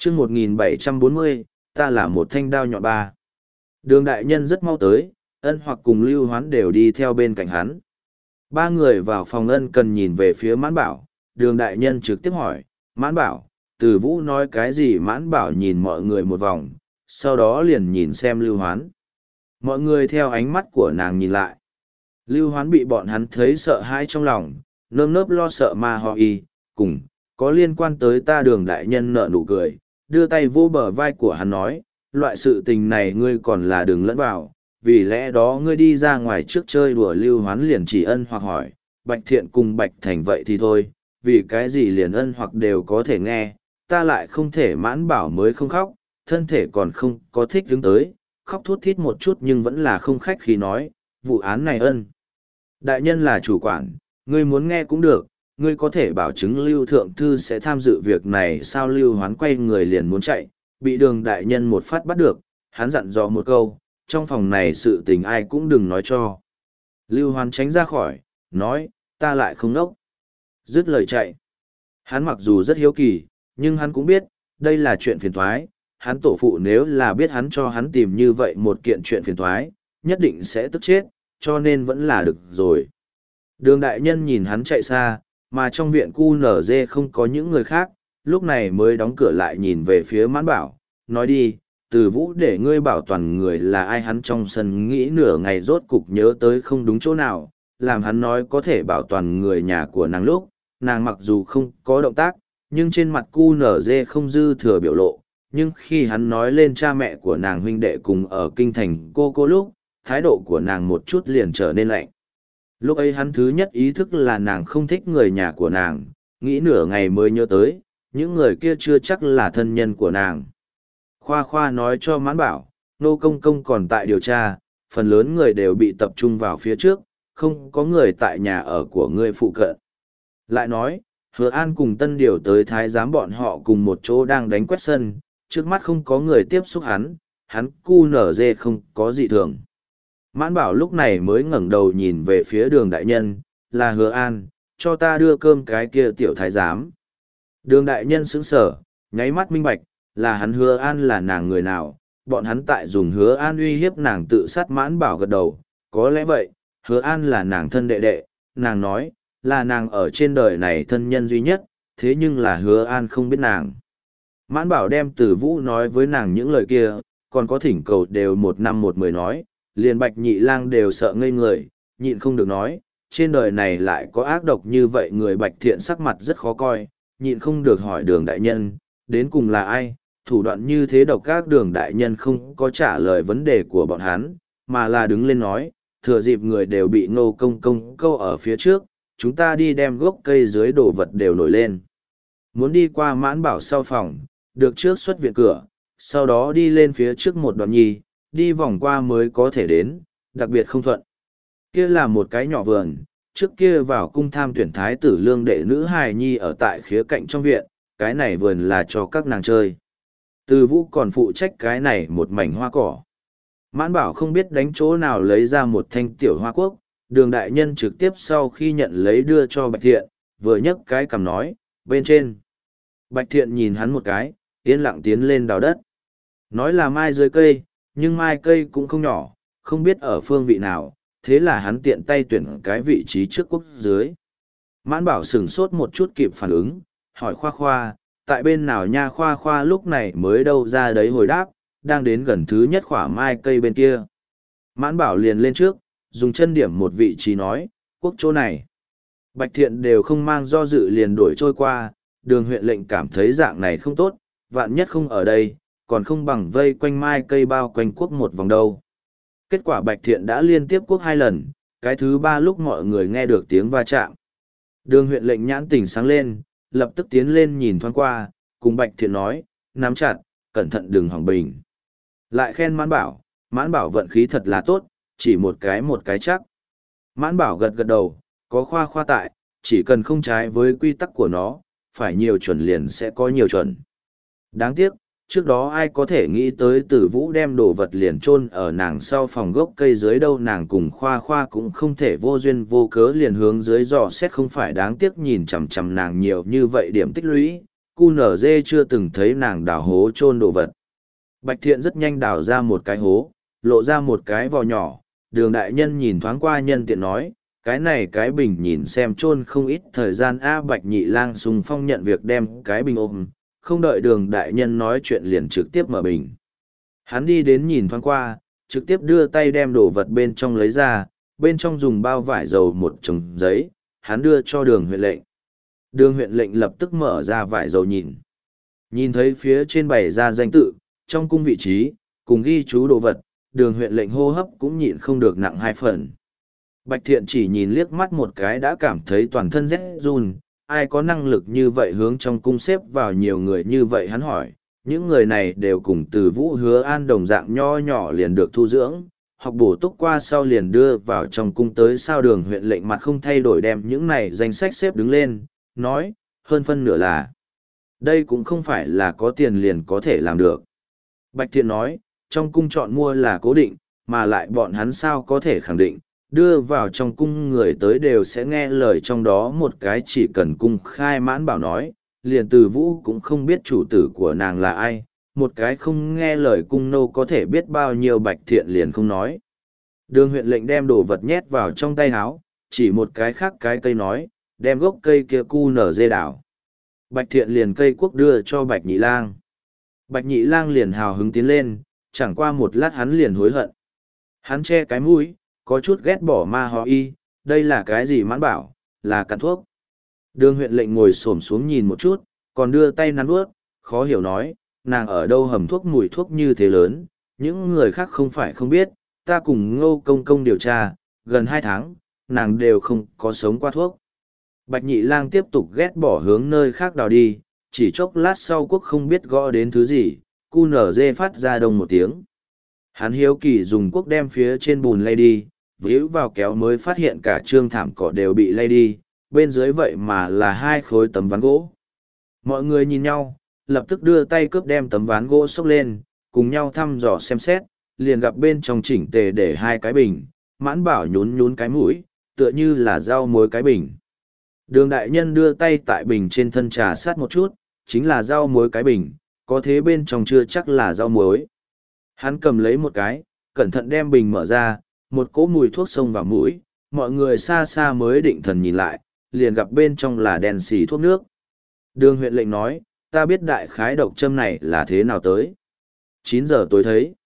chương 1740, ta là một thanh đao nhọn ba. Đường đại nhân rất mau tới, Ân Hoặc cùng Lưu Hoán đều đi theo bên cạnh hắn. Ba người vào phòng Ân Cần nhìn về phía Mãn Bảo, đường đại nhân trực tiếp hỏi, Mãn Bảo, Từ Vũ nói cái gì? Mãn Bảo nhìn mọi người một vòng, sau đó liền nhìn xem Lưu Hoán. Mọi người theo ánh mắt của nàng nhìn lại. Lưu Hoán bị bọn hắn thấy sợ hãi trong lòng, nơm nớp lo sợ mà họ cùng, có liên quan tới ta. Đường đại nhân nở nụ cười, đưa tay vô bờ vai của hắn nói, loại sự tình này ngươi còn là đừng lẫn vào, vì lẽ đó ngươi đi ra ngoài trước chơi đùa. Lưu Hoán liền chỉ Ân Hoặc hỏi, Bạch Thiện cùng Bạch Thành vậy thì thôi, vì cái gì liền Ân Hoặc đều có thể nghe, ta lại không thể? Mãn Bảo mới không khóc, thân thể còn không có thích đứng tới, khóc thút thít một chút nhưng vẫn là không khách khí nói, vụ án này Ân đại nhân là chủ quản, ngươi muốn nghe cũng được, ngươi có thể bảo chứng Lưu Thượng Thư sẽ tham dự việc này sao? Lưu Hoán quay người liền muốn chạy, bị đường đại nhân một phát bắt được, hắn dặn dò một câu, trong phòng này sự tình ai cũng đừng nói cho. Lưu Hoán tránh ra khỏi, nói, ta lại không nốc. Dứt lời chạy. Hắn mặc dù rất hiếu kỳ, nhưng hắn cũng biết, đây là chuyện phiền toái. Hắn tổ phụ nếu là biết hắn cho hắn tìm như vậy một kiện chuyện phiền toái, nhất định sẽ tức chết, cho nên vẫn là được rồi. Đường đại nhân nhìn hắn chạy xa, mà trong viện QNZ không có những người khác, lúc này mới đóng cửa lại nhìn về phía Mãn Bảo, nói đi, Từ Vũ để ngươi bảo toàn người là ai? Hắn trong sân nghĩ nửa ngày rốt cục nhớ tới không đúng chỗ nào, làm hắn nói có thể bảo toàn người nhà của nàng lúc, nàng mặc dù không có động tác, nhưng trên mặt QNZ không dư thừa biểu lộ, nhưng khi hắn nói lên cha mẹ của nàng huynh đệ cùng ở kinh thành cô lúc, thái độ của nàng một chút liền trở nên lạnh. Lúc ấy hắn thứ nhất ý thức là nàng không thích người nhà của nàng, nghĩ nửa ngày mới nhớ tới, những người kia chưa chắc là thân nhân của nàng. Khoa Khoa nói cho Mãn Bảo, Nô Công Công còn tại điều tra, phần lớn người đều bị tập trung vào phía trước, không có người tại nhà ở của ngươi phụ cận. Lại nói, Hứa An cùng Tân Điều tới thái giám bọn họ cùng một chỗ đang đánh quét sân, trước mắt không có người tiếp xúc hắn QNZ không có gì thường. Mãn Bảo lúc này mới ngẩng đầu nhìn về phía đường đại nhân, là Hứa An, cho ta đưa cơm cái kia tiểu thái giám. Đường đại nhân sững sờ, nháy mắt minh bạch, là hắn. Hứa An là nàng người nào, bọn hắn tại dùng Hứa An uy hiếp nàng tự sát. Mãn Bảo gật đầu, có lẽ vậy, Hứa An là nàng thân đệ đệ, nàng nói, là nàng ở trên đời này thân nhân duy nhất, thế nhưng là Hứa An không biết nàng. Mãn Bảo đem Từ Vũ nói với nàng những lời kia, còn có thỉnh cầu đều 1 năm 1 10 nói, liền Bạch Nhị Lang đều sợ ngây người, nhịn không được nói, trên đời này lại có ác độc như vậy. Người Bạch Thiện sắc mặt rất khó coi, nhịn không được hỏi đường đại nhân, đến cùng là ai, thủ đoạn như thế độc ác? Đường đại nhân không có trả lời vấn đề của bọn hắn, mà là đứng lên nói, thừa dịp người đều bị Ngô Công Công câu ở phía trước, chúng ta đi đem gốc cây dưới đồ vật đều nổi lên. Muốn đi qua Mãn Bảo sau phòng, được trước xuất viện cửa, sau đó đi lên phía trước một đoạn nhi, đi vòng qua mới có thể đến, đặc biệt không thuận. Kia là một cái nhỏ vườn, trước kia vào cung tham tuyển thái tử lương đệ nữ hài nhi ở tại khía cạnh trong viện, cái này vườn là cho các nàng chơi. Từ Vũ còn phụ trách cái này một mảnh hoa cỏ. Mãn Bảo không biết đánh chỗ nào lấy ra một thanh tiểu hoa quốc, đường đại nhân trực tiếp sau khi nhận lấy đưa cho Bạch Thiện, vừa nhấc cái cằm nói, bên trên. Bạch Thiện nhìn hắn một cái, yên lặng tiến lên đào đất. Nói là mai dưới cây, nhưng mai cây cũng không nhỏ, không biết ở phương vị nào, thế là hắn tiện tay tuyển cái vị trí trước quốc dưới. Mãn Bảo sửng sốt một chút kịp phản ứng, hỏi Khoa Khoa, tại bên nào nha? Khoa Khoa lúc này mới đâu ra đấy hồi đáp, đang đến gần thứ nhất khỏa mai cây bên kia. Mãn Bảo liền lên trước, dùng chân điểm một vị trí nói, quốc chỗ này. Bạch Thiện đều không mang do dự liền đuổi trôi qua, đường huyện lệnh cảm thấy dạng này không tốt, vạn nhất không ở đây, còn không bằng vây quanh mai cây bao quanh quốc một vòng đâu. Kết quả Bạch Thiện đã liên tiếp quốc 2 lần, cái thứ 3 lúc mọi người nghe được tiếng va chạm. Đường huyện lệnh nhãn tỉnh sáng lên, lập tức tiến lên nhìn thoáng qua, cùng Bạch Thiện nói, nắm chặt, cẩn thận đừng hỏng bình. Lại khen Mãn Bảo vận khí thật là tốt, chỉ một cái chắc. Mãn Bảo gật gật đầu, có Khoa Khoa tại, chỉ cần không trái với quy tắc của nó, phải nhiều chuẩn liền sẽ có nhiều chuẩn. Đáng tiếc, trước đó ai có thể nghĩ tới Tử Vũ đem đồ vật liền chôn ở nàng sau phòng gốc cây dưới đâu. Nàng cùng Khoa Khoa cũng không thể vô duyên vô cớ liền hướng dưới dò xét, không phải đáng tiếc nhìn chằm chằm nàng nhiều như vậy điểm tích lũy, QNZ chưa từng thấy nàng đào hố chôn đồ vật. Bạch Thiện rất nhanh đào ra một cái hố, lộ ra một cái vò nhỏ, Đường đại nhân nhìn thoáng qua nhân tiện nói, cái này cái bình nhìn xem chôn không ít thời gian a. Bạch Nhị Lang xung phong nhận việc đem cái bình ôm, không đợi Đường đại nhân nói chuyện liền trực tiếp mở bình. Hắn đi đến nhìn thoáng qua, trực tiếp đưa tay đem đồ vật bên trong lấy ra, bên trong dùng bao vải dầu một chồng giấy, hắn đưa cho Đường huyện lệnh. Đường huyện lệnh lập tức mở ra vải dầu nhìn. Nhìn thấy phía trên bày ra danh tự, trong cung vị trí, cùng ghi chú đồ vật, Đường huyện lệnh hô hấp cũng nhịn không được nặng 2 phần. Bạch Thiện chỉ nhìn liếc mắt một cái đã cảm thấy toàn thân rét run, ai có năng lực như vậy hướng trong cung xếp vào nhiều người như vậy hắn hỏi, những người này đều cùng Từ Vũ Hứa An đồng dạng nho nhỏ liền được thu dưỡng, học bổ túc qua sau liền đưa vào trong cung tới. Sao Đường huyện lệnh mặt không thay đổi đem những này danh sách xếp đứng lên, nói, hơn phân nửa là đây cũng không phải là có tiền liền có thể làm được. Bạch Thiện nói, trong cung chọn mua là cố định, mà lại bọn hắn sao có thể khẳng định, đưa vào trong cung người tới đều sẽ nghe lời, trong đó một cái chỉ cần cung khai mãn bảo nói, liền Từ Vũ cũng không biết chủ tử của nàng là ai, một cái không nghe lời cung nô có thể biết bao nhiêu. Bạch Thiện liền không nói. Đường huyện lệnh đem đồ vật nhét vào trong tay áo, chỉ một cái khác cái cây nói, đem gốc cây kia cu nở dê đảo. Bạch Thiện liền cây cuốc đưa cho Bạch Nhị Lang. Bạch Nhị Lang liền hào hứng tiến lên, chẳng qua một lát hắn liền hối hận. Hắn che cái mũi, có chút ghét bỏ ma ho y, đây là cái gì mãn bảo, là cặn thuốc. Đường huyện lệnh ngồi xổm xuống nhìn một chút, còn đưa tay nắn bước, khó hiểu nói, nàng ở đâu hầm thuốc mùi thuốc như thế lớn, những người khác không phải không biết, ta cùng Ngô công công điều tra, gần 2 tháng, nàng đều không có sống qua thuốc. Bạch Nhị Lang tiếp tục ghét bỏ hướng nơi khác đào đi, chỉ chốc lát sau quốc không biết gõ đến thứ gì, cu nở dê phát ra đông một tiếng. Hắn hiếu kỳ dùng cuốc đem phía trên bùn lay đi, víu vào kéo mới phát hiện cả trương thảm cỏ đều bị lay đi, bên dưới vậy mà là 2 khối tấm ván gỗ. Mọi người nhìn nhau, lập tức đưa tay cướp đem tấm ván gỗ xốc lên, cùng nhau thăm dò xem xét, liền gặp bên trong chỉnh tề để 2 cái bình, Mãn Bảo nhún nhún cái mũi, tựa như là rau muối cái bình. Đường đại nhân đưa tay tại bình trên thân trà sát một chút, chính là rau muối cái bình, có thế bên trong chưa chắc là rau muối. Hắn cầm lấy một cái, cẩn thận đem bình mở ra, một cỗ mùi thuốc xông vào mũi, mọi người xa xa mới định thần nhìn lại, liền gặp bên trong là đèn xì thuốc nước. Đường huyện lệnh nói, ta biết đại khái độc châm này là thế nào tới. 9 giờ tối thấy.